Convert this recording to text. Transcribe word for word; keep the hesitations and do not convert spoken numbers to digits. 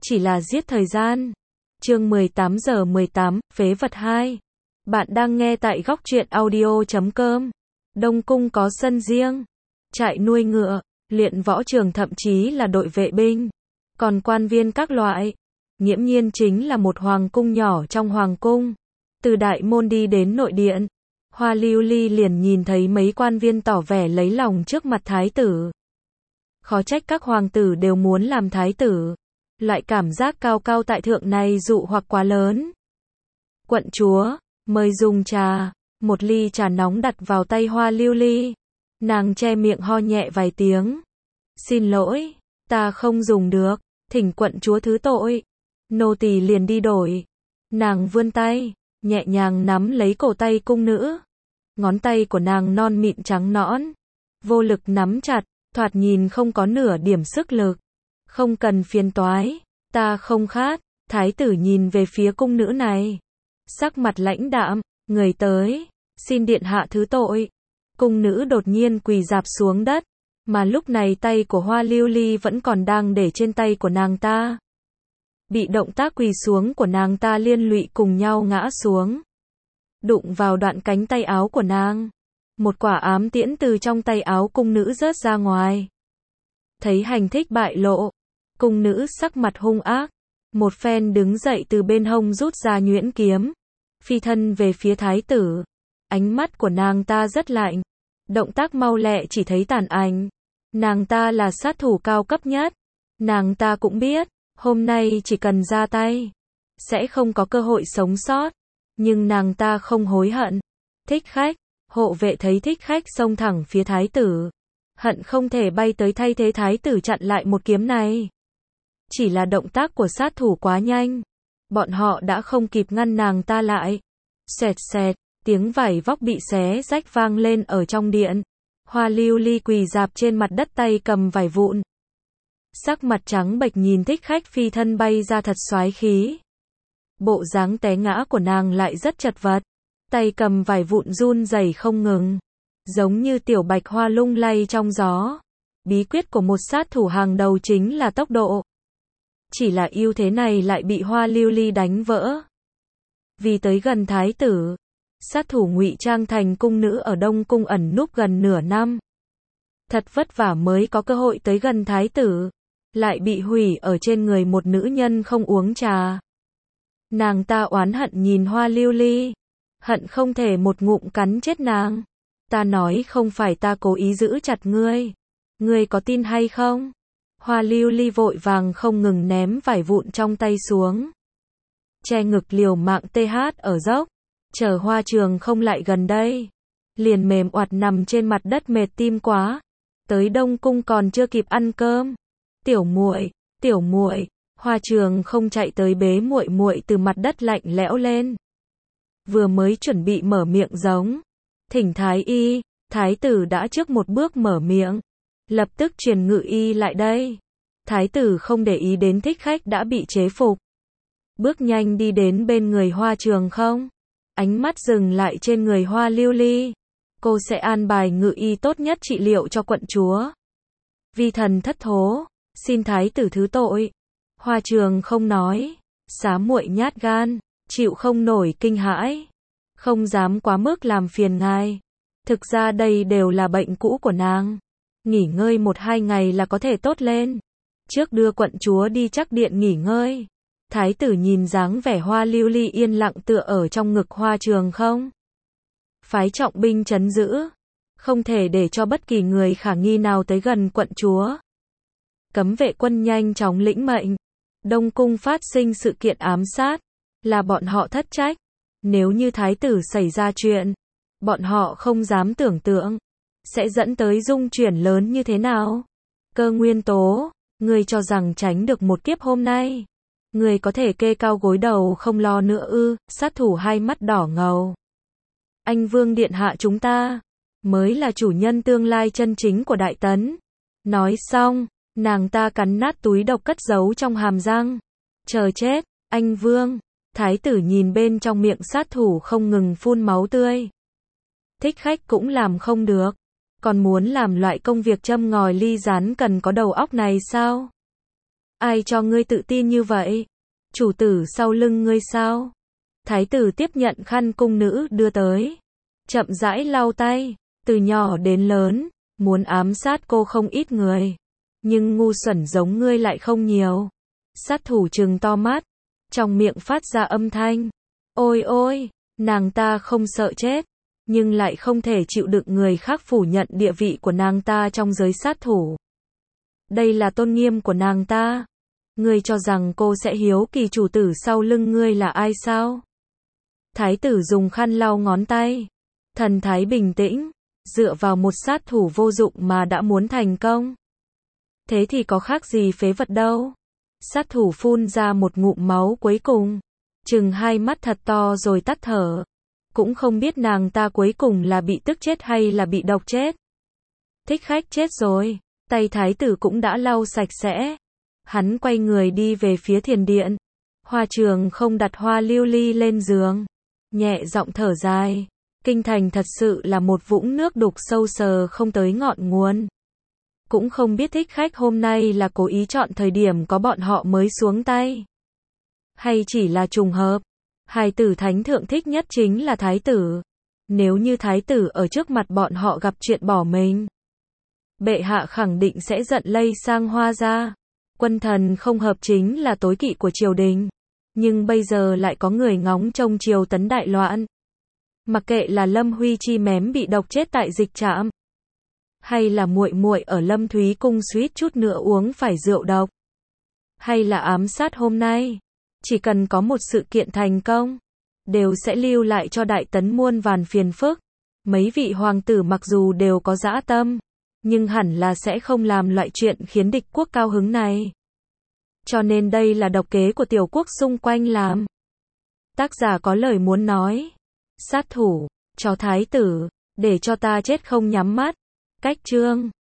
chỉ là giết thời gian. Chương mười tám giờ mười tám, phế vật hai. Bạn đang nghe tại góc truyện audio chấm com. Đông cung có sân riêng, trại nuôi ngựa, luyện võ trường, thậm chí là đội vệ binh, còn quan viên các loại. Nghiễm nhiên chính là một hoàng cung nhỏ trong hoàng cung. Từ đại môn đi đến nội điện, Hoa Lưu Ly liền nhìn thấy mấy quan viên tỏ vẻ lấy lòng trước mặt thái tử. Khó trách các hoàng tử đều muốn làm thái tử. Loại cảm giác cao cao tại thượng này dụ hoặc quá lớn. Quận chúa, mời dùng trà. Một ly trà nóng đặt vào tay Hoa Lưu Ly. Nàng che miệng ho nhẹ vài tiếng. Xin lỗi, ta không dùng được, thỉnh quận chúa thứ tội. Nô tỳ liền đi đổi. Nàng vươn tay, nhẹ nhàng nắm lấy cổ tay cung nữ. Ngón tay của nàng non mịn trắng nõn, vô lực nắm chặt, thoạt nhìn không có nửa điểm sức lực. Không cần phiền toái, ta không khát. Thái tử nhìn về phía cung nữ này, sắc mặt lãnh đạm, người tới, xin điện hạ thứ tội. Cung nữ đột nhiên quỳ rạp xuống đất, mà lúc này tay của Hoa Lưu Ly vẫn còn đang để trên tay của nàng ta. Bị động tác quỳ xuống của nàng ta liên lụy cùng nhau ngã xuống, đụng vào đoạn cánh tay áo của nàng. Một quả ám tiễn từ trong tay áo cung nữ rớt ra ngoài. Thấy hành thích bại lộ, cung nữ sắc mặt hung ác, một phen đứng dậy từ bên hông rút ra nhuyễn kiếm, phi thân về phía thái tử. Ánh mắt của nàng ta rất lạnh, động tác mau lẹ chỉ thấy tàn ảnh. Nàng ta là sát thủ cao cấp nhất. Nàng ta cũng biết, hôm nay chỉ cần ra tay, sẽ không có cơ hội sống sót. Nhưng nàng ta không hối hận. Thích khách, hộ vệ thấy thích khách xông thẳng phía thái tử, hận không thể bay tới thay thế thái tử chặn lại một kiếm này. Chỉ là động tác của sát thủ quá nhanh, bọn họ đã không kịp ngăn nàng ta lại. Xẹt xẹt, tiếng vải vóc bị xé rách vang lên ở trong điện. Hoa Lưu Ly quỳ rạp trên mặt đất, tay cầm vải vụn, sắc mặt trắng bệch nhìn thích khách phi thân bay ra thật xoái khí. Bộ dáng té ngã của nàng lại rất chật vật, tay cầm vải vụn run rẩy không ngừng, giống như tiểu bạch hoa lung lay trong gió. Bí quyết của một sát thủ hàng đầu chính là tốc độ. Chỉ là ưu thế này lại bị Hoa Lưu Ly đánh vỡ. Vì tới gần thái tử, sát thủ ngụy trang thành cung nữ ở Đông cung ẩn núp gần nửa năm. Thật vất vả mới có cơ hội tới gần thái tử, lại bị hủy ở trên người một nữ nhân không uống trà. Nàng ta oán hận nhìn Hoa Lưu Ly, hận không thể một ngụm cắn chết nàng. Ta nói không phải ta cố ý giữ chặt ngươi, ngươi có tin hay không? Hoa Lưu Ly vội vàng không ngừng ném vải vụn trong tay xuống, che ngực liều mạng tê hát ở dốc. Chờ Hoa Trường không lại gần đây, liền mềm oặt nằm trên mặt đất mệt tim quá. Tới Đông cung còn chưa kịp ăn cơm. Tiểu muội, tiểu muội. Hoa Trường không chạy tới bế muội muội từ mặt đất lạnh lẽo lên. Vừa mới chuẩn bị mở miệng giống thỉnh thái y, thái tử đã trước một bước mở miệng, lập tức truyền ngự y lại đây. Thái tử không để ý đến thích khách đã bị chế phục, bước nhanh đi đến bên người Hoa Trường không, ánh mắt dừng lại trên người Hoa Lưu Ly. Cô sẽ an bài ngự y tốt nhất trị liệu cho quận chúa. Vi thần thất thố, xin thái tử thứ tội. Hoa Trường không nói, xá muội nhát gan, chịu không nổi kinh hãi, không dám quá mức làm phiền ngài. Thực ra đây đều là bệnh cũ của nàng, nghỉ ngơi một hai ngày là có thể tốt lên. Trước đưa quận chúa đi chắc điện nghỉ ngơi. Thái tử nhìn dáng vẻ Hoa Lưu Ly yên lặng tựa ở trong ngực Hoa Trường không, phái trọng binh trấn giữ, không thể để cho bất kỳ người khả nghi nào tới gần quận chúa. Cấm vệ quân nhanh chóng lĩnh mệnh. Đông cung phát sinh sự kiện ám sát, là bọn họ thất trách. Nếu như thái tử xảy ra chuyện, bọn họ không dám tưởng tượng sẽ dẫn tới dung chuyển lớn như thế nào. Cơ Nguyên Tố, ngươi cho rằng tránh được một kiếp hôm nay, ngươi có thể kê cao gối đầu không lo nữa ư? Sát thủ hai mắt đỏ ngầu. Anh Vương điện hạ chúng ta mới là chủ nhân tương lai chân chính của Đại Tấn. Nói xong, nàng ta cắn nát túi độc cất giấu trong hàm răng. Chờ chết, anh Vương. Thái tử nhìn bên trong miệng sát thủ không ngừng phun máu tươi. Thích khách cũng làm không được, còn muốn làm loại công việc châm ngòi ly rán cần có đầu óc này sao? Ai cho ngươi tự tin như vậy? Chủ tử sau lưng ngươi sao? Thái tử tiếp nhận khăn cung nữ đưa tới. Chậm rãi lau tay. Từ nhỏ đến lớn, muốn ám sát cô không ít người. Nhưng ngu xuẩn giống ngươi lại không nhiều. Sát thủ trừng to mắt. Trong miệng phát ra âm thanh. Ôi ôi, nàng ta không sợ chết. Nhưng lại không thể chịu đựng người khác phủ nhận địa vị của nàng ta trong giới sát thủ. Đây là tôn nghiêm của nàng ta. Ngươi cho rằng cô sẽ hiếu kỳ chủ tử sau lưng ngươi là ai sao? Thái tử dùng khăn lau ngón tay. Thần thái bình tĩnh, dựa vào một sát thủ vô dụng mà đã muốn thành công. Thế thì có khác gì phế vật đâu. Sát thủ phun ra một ngụm máu cuối cùng. Chừng hai mắt thật to rồi tắt thở. Cũng không biết nàng ta cuối cùng là bị tức chết hay là bị độc chết. Thích khách chết rồi. Tay thái tử cũng đã lau sạch sẽ. Hắn quay người đi về phía thiền điện. Hoa Trường không đặt hoa lưu ly lên giường. Nhẹ giọng thở dài. Kinh thành thật sự là một vũng nước đục sâu sờ không tới ngọn nguồn. Cũng không biết thích khách hôm nay là cố ý chọn thời điểm có bọn họ mới xuống tay. Hay chỉ là trùng hợp. Hài tử thánh thượng thích nhất chính là thái tử. Nếu như thái tử ở trước mặt bọn họ gặp chuyện bỏ mình, bệ hạ khẳng định sẽ giận lây sang Hoa gia. Quân thần không hợp chính là tối kỵ của triều đình. Nhưng bây giờ lại có người ngóng trông triều tấn đại loạn. Mặc kệ là Lâm Huy Chi mém bị độc chết tại dịch trạm, hay là muội muội ở Lâm Thúy cung suýt chút nữa uống phải rượu độc, hay là ám sát hôm nay, chỉ cần có một sự kiện thành công, đều sẽ lưu lại cho Đại Tấn muôn vàn phiền phức. Mấy vị hoàng tử mặc dù đều có dã tâm, nhưng hẳn là sẽ không làm loại chuyện khiến địch quốc cao hứng này. Cho nên đây là độc kế của tiểu quốc xung quanh làm. Tác giả có lời muốn nói. Sát thủ, cho thái tử, để cho ta chết không nhắm mắt. Cách chương